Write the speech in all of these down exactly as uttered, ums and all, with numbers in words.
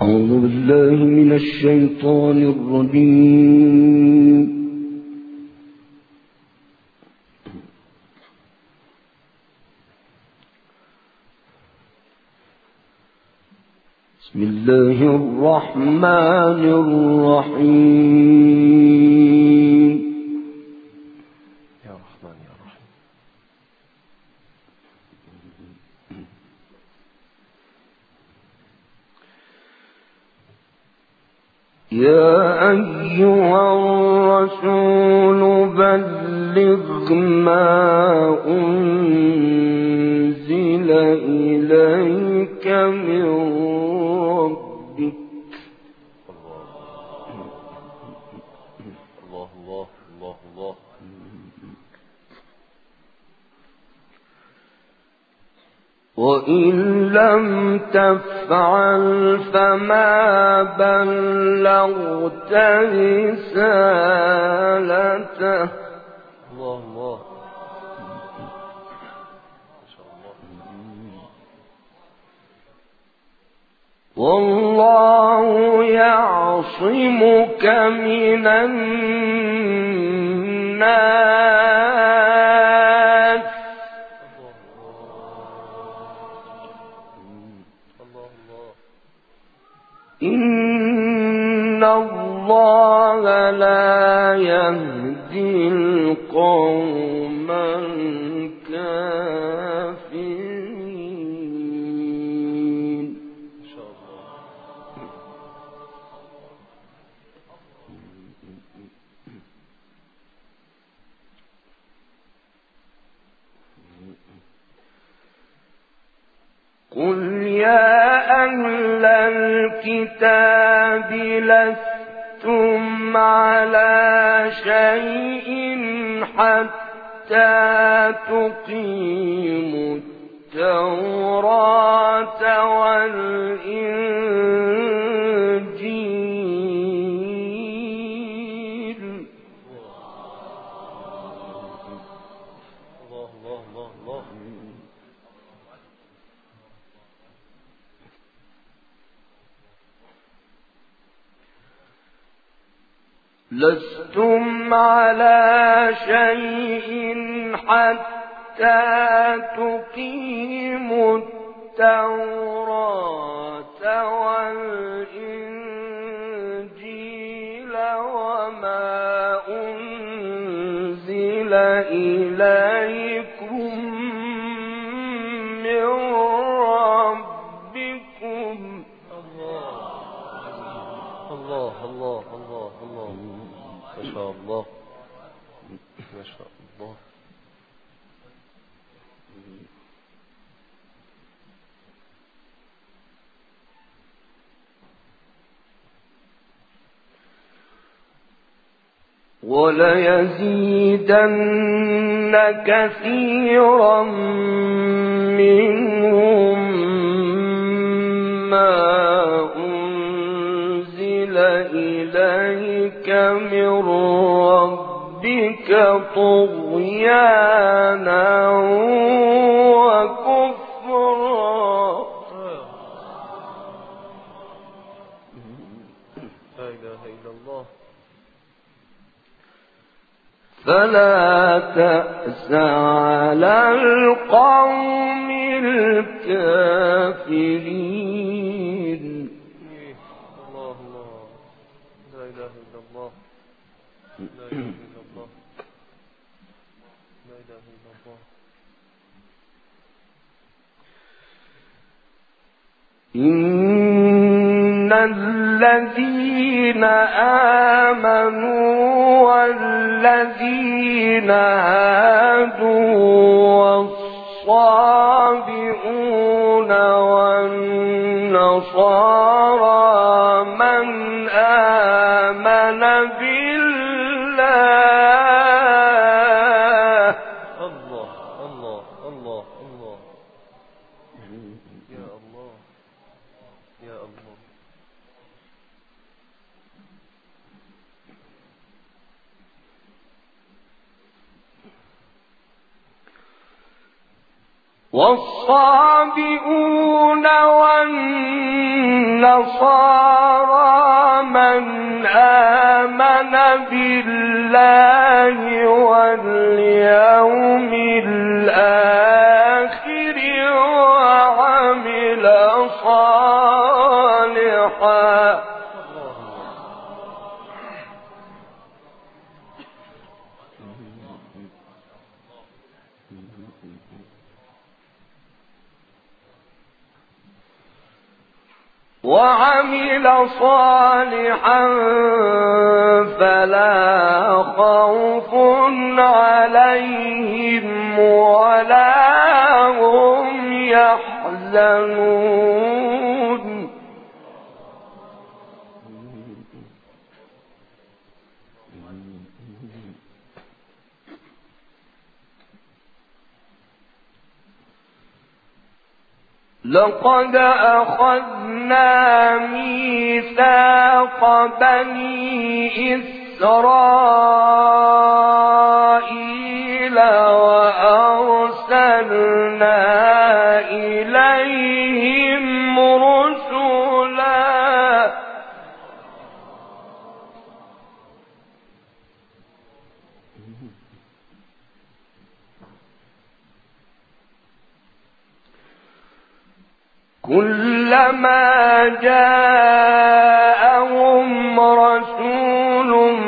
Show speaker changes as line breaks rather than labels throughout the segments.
أعوذ بالله من الشيطان الرجيم. بسم الله الرحمن الرحيم.
يا رحمن يا رحيم.
يا أيها الرسول بلغ ما أنزل إليك من ربك.
الله الله الله الله.
وإن لم تفعل فما بلغت رسالته.
الله الله ما شاء الله.
والله يعصمك من الناس. إن الله لا يهدي القوم الكافرين.
ما شاء الله.
قل يا أهل الكتاب لستم على شيء حتى تقيموا التوراة والإنجيل.
الله الله الله الله.
لستم على شيء حتى تقيموا التوراة والإنجيل وما أنزل إليكم من ربكم.
الله الله الله الله. ما شاء الله ما شاء الله.
وليزيدن كثيرا منهم ما أنزل إليك من ربك طغيانا وكفرا.
لا إله إلا الله.
فلا تأس على القوم الكافرين.
الله الله. لا إله إلا الله. لا إله إلا الله. لا إله إلا الله.
إن الذين آمنوا والذين هادوا والصابئون والنصارى من آمن بالله.
الله الله الله الله. يا الله يا الله.
والصابئون والنصارى النصارى من آمن بالله واليوم الآخر وعمل صالحا وعمل صالحا فلا خوف عليهم ولا هم يحزنون لقد أخذنا ميثاق بني إسرائيل وأرسلنا إليهم رسلا كلما جاءهم رسول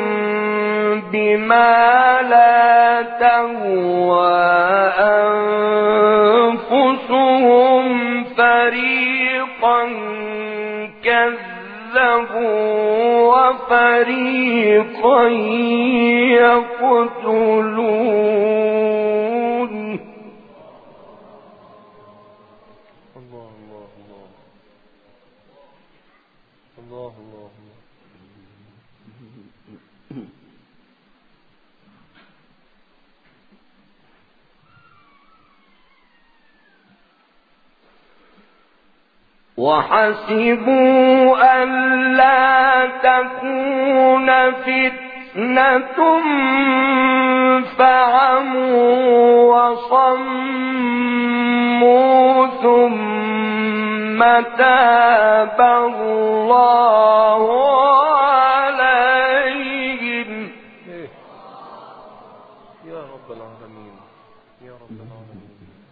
بما لا تهوى أنفسهم فريقا كذبوا وفريقا يقتلون
الله الله
وحسبوا ألا تكون فتنة فعموا وصموا ثم تاب الله عليهم
يا رب العالمين يا رب العالمين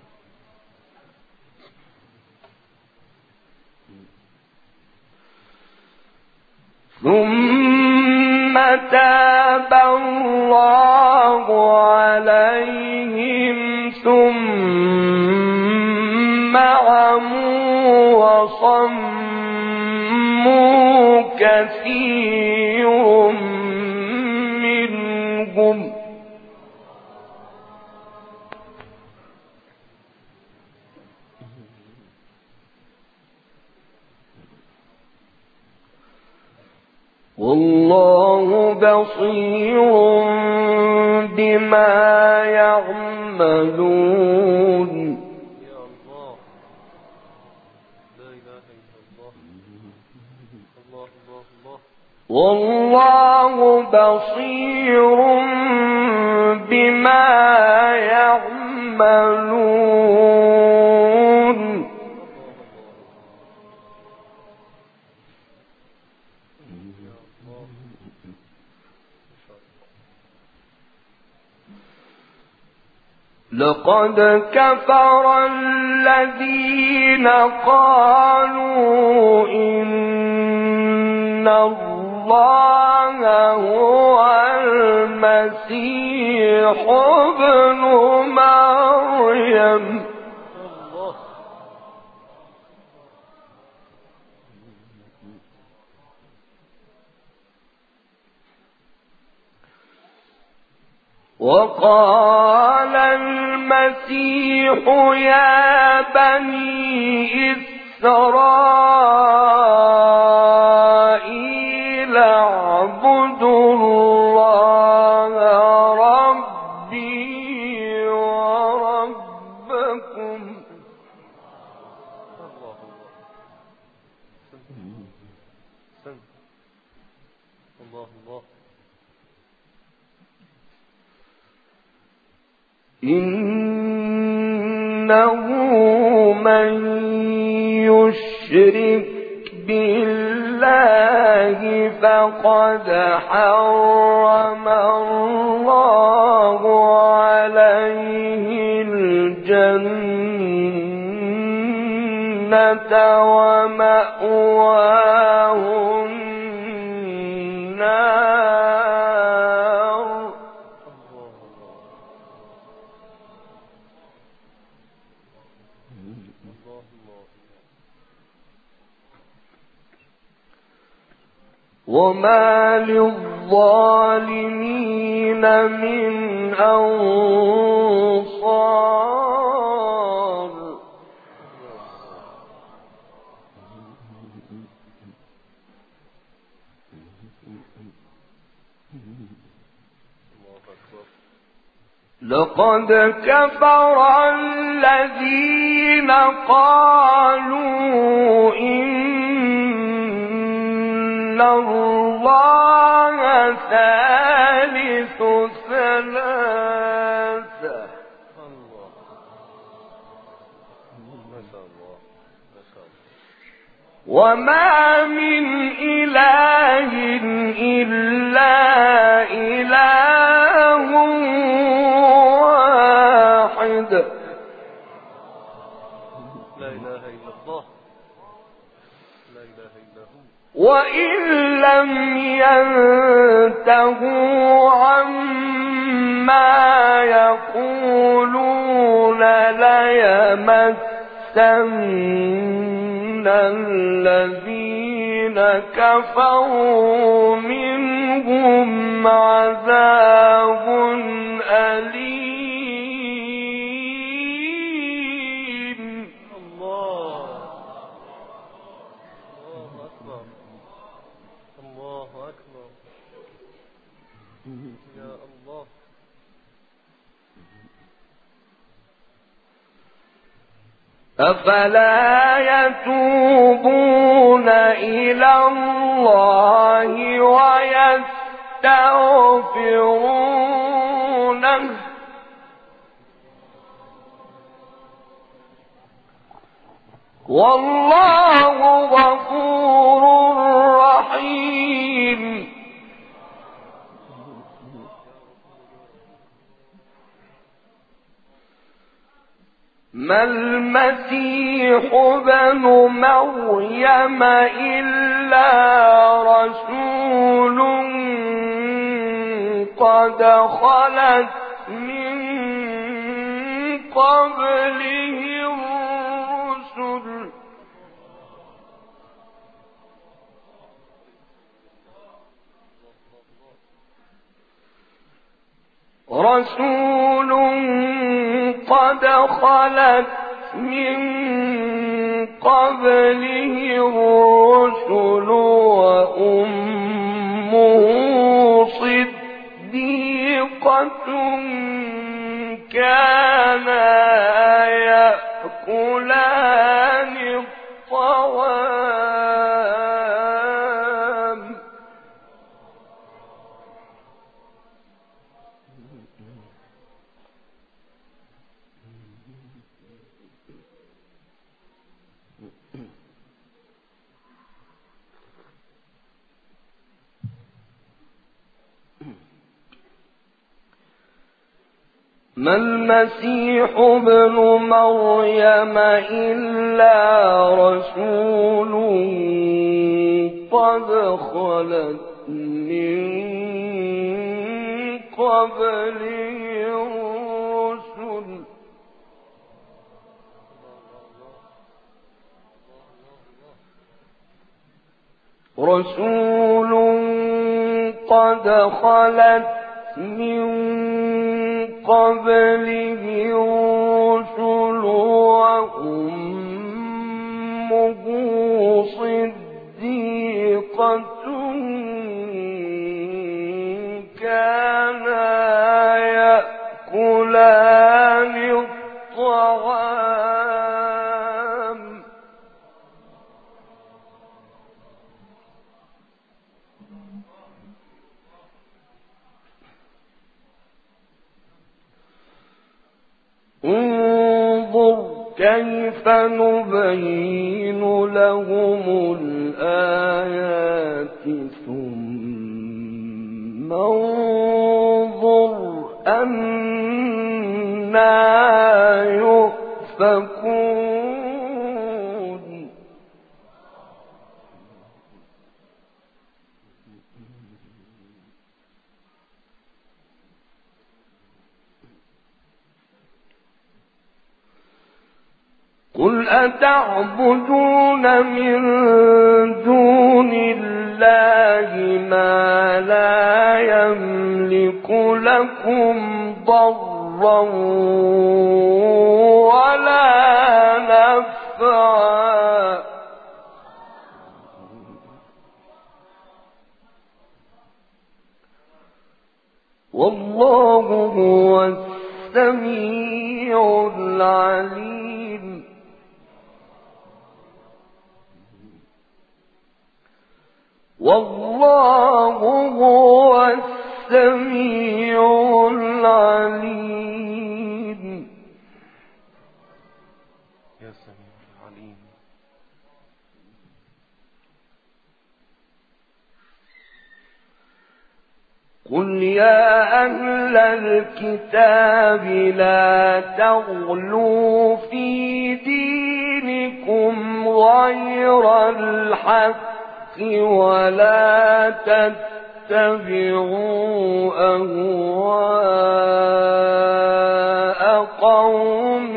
ثم تاب الله عليهم ثم عموا وصموا كثير منهم والله بصير بما يعملون
يا الله لا إله إلا الله الله الله الله
والله بصير بما يعملون لقد كفر الذين قالوا إن الله هو المسيح ابن مريم
الله
وقال المسيح يا بني إسرائيل اعبدوا الله ربي وربكم
الله سن الله الله
إنه من يشرك بالله فقد حرم الله عليه الجنة ومأواه النار. وما للظالمين من أنصار. لقد كفر الذين قالوا إن الله ثالث ثلاثة وما من إله إلا إله واحد.
لا إله إلا الله لا إله إلا هو.
وإن لم ينتهوا عما يقولون ليمسن الذين كفروا منهم عذاب أليم.
الله الله أكبر يا الله.
أفلا يتوبون إلى الله ويستغفرونه والله غفور رحيم. ما المسيح ابن مريم إلا رسول قد خلت من قبله الرسل رسول قد خلت من قبله الرسل وأمه صديقة كانا يأكلان الطعام. ما المسيح ابن مريم إلا رسول قد خلت من قبله الرسل رسول قد خلت من قبله الرسل وأمه صديقة كانا يأكلان الطعام. انظر كيف نبين لهم الآيات ثم انظر أنى يؤفكون قل أتعبدون من دون الله ما لا يملك لكم ضرا ولا نفعا والله هو السميع العليم والله هو السميع العليم
يا سميع العليم.
قل يا أهل الكتاب لا تغلوا في دينكم غير الحق ولا تتبعوا أهواء قوم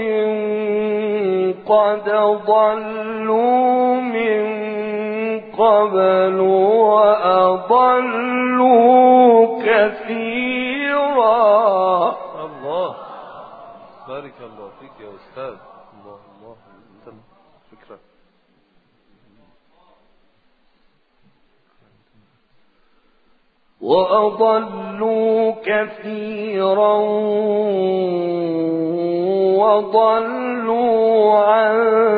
قد ضلوا من قبل وأضلوا كثيرا.
الله بارك الله فيك يا أستاذ. الله الله تم فكرة.
وأضلوا كثيرا وضلوا عن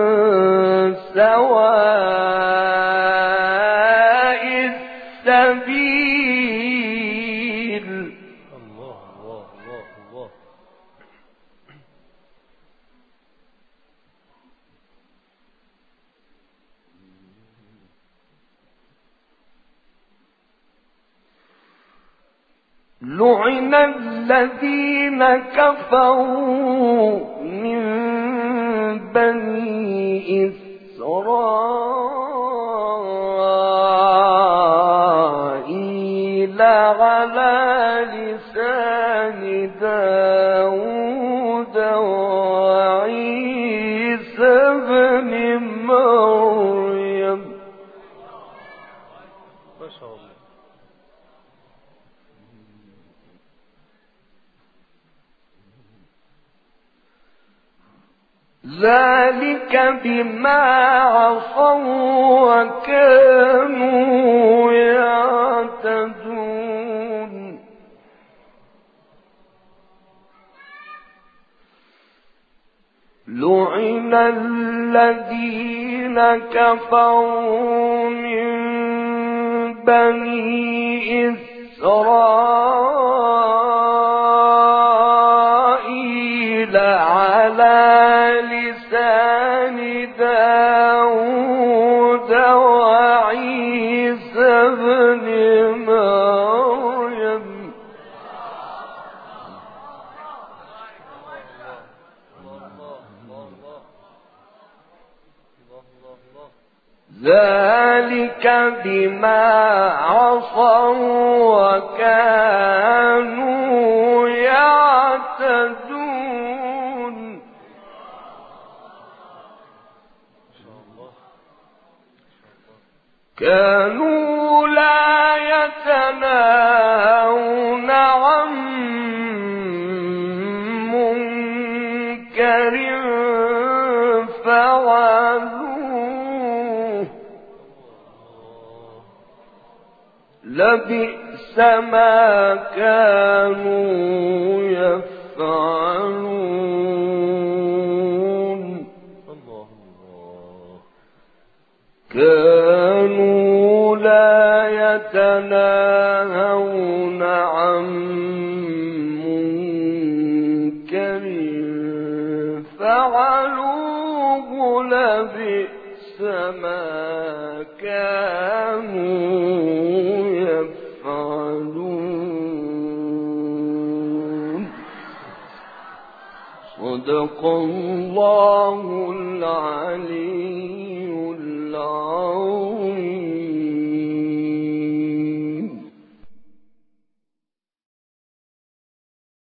سواء السبيل.
الله الله الله الله.
لعن الذين كفروا من بني إسرائيل على لسان داود وعيسى بن مريم.
ما شاء الله.
ذلك بما عصوا وكانوا يعتدون. لعن الذين كفروا من بني إسرائيل على لسان داود وعيسى بن مريم. ذلك بما عصوا وكانوا يعتدون. كانوا لا يتناهون عن منكر فعلوه لبئس ما كانوا يفعلون.
الله الله.
كانوا لا يتناهون عن منكر فعلوه لبئس ما كانوا يفعلون. صدق الله العلي